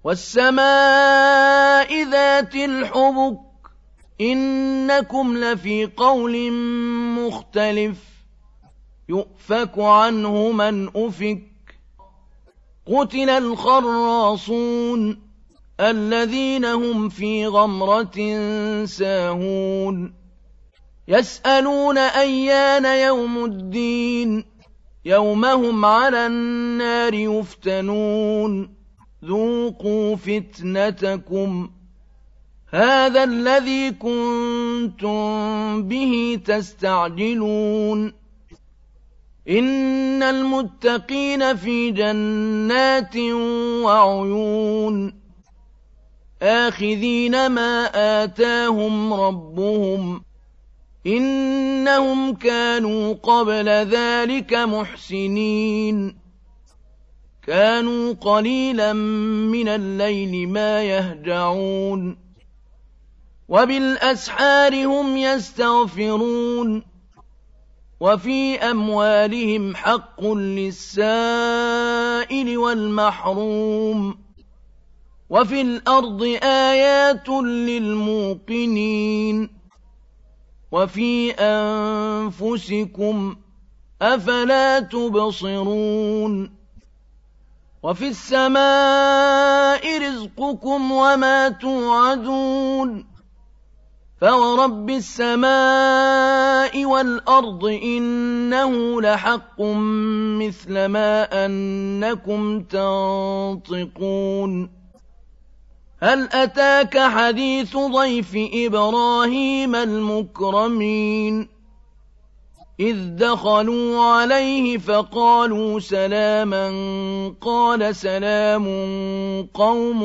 وَالسَّمَاءِ ذَاتِ الْحُبُكِ إِنَّكُمْ لَفِي قَوْلٍ مُخْتَلِفٍ يُؤْفَكُ عَنْهُ مَنْ أُفِكَ قُتِلَ الْخَرَّاصُونَ الَّذِينَ هُمْ فِي غَمْرَةٍ سَاهُونَ يَسْأَلُونَ أَيَّانَ يَوْمُ الدِّينِ يَوْمَ هُمْ عَلَى النَّارِ يُفْتَنُونَ ذُوقُوا فِتْنَتَكُمْ هَٰذَا الَّذِي كُنتُم بِهِ تَسْتَعْجِلُونَ إِنَّ الْمُتَّقِينَ فِي جَنَّاتٍ وَعُيُونٍ آخِذِينَ مَا آتَاهُمْ رَبُّهُمْ إِنَّهُمْ كَانُوا قَبْلَ ذَٰلِكَ مُحْسِنِينَ كَانُوا قَلِيلًا مِّنَ اللَّيْلِ مَا يَهْجَعُونَ وَبِالْأَسْحَارِ هُمْ يَسْتَغْفِرُونَ وَفِي أَمْوَالِهِمْ حَقٌّ لِّلسَّائِلِ وَالْمَحْرُومِ وَفِي الْأَرْضِ آيَاتٌ لِّلْمُوقِنِينَ وَفِي أَنفُسِكُمْ أَفَلَا تُبْصِرُونَ وَفِي السَّمَاءِ رِزْقُكُمْ وَمَا تُوعَدُونَ فَوَرَبِّ السَّمَاءِ وَالْأَرْضِ إِنَّهُ لَحَقٌّ مِّثْلَ مَا أَنَّكُمْ تَنطِقُونَ هَلْ أَتَاكَ حَدِيثُ ضَيْفِ إِبْرَاهِيمَ الْمُكْرَمِينَ إِذْ دَخَلُوا عَلَيْهِ فَقَالُوا سَلَامًا قَالَ سَلَامٌ قَوْمٌ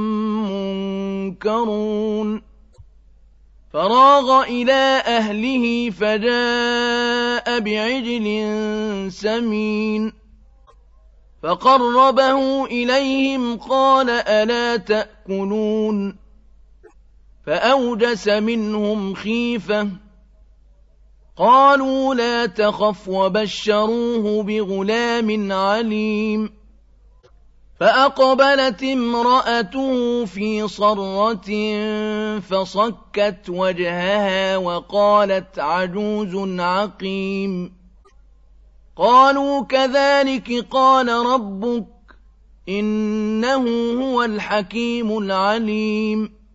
مُّنكَرُونَ فَرَاغَ إِلَىٰ أَهْلِهِ فَجَاءَ بِعِجْلٍ سَمِينٍ فَقَرَّبَهُ إِلَيْهِمْ قَالَ أَلَا تَأْكُلُونَ فَأَوْجَسَ مِنْهُمْ خِيفَةً قَالُوا لَا تَخَفْ وَبَشَّرُوهُ بِغُلَامٍ عَلِيمٍ فَأَقْبَلَتِ امْرَأَتُهُ فِي صَرَّةٍ فَصَكَّتْ وَجْهَهَا وَقَالَتْ عَجُوزٌ عَقِيمٌ قَالُوا كَذَٰلِكِ قَالَ رَبُّكِ إِنَّهُ هُوَ الْحَكِيمُ الْعَلِيمُ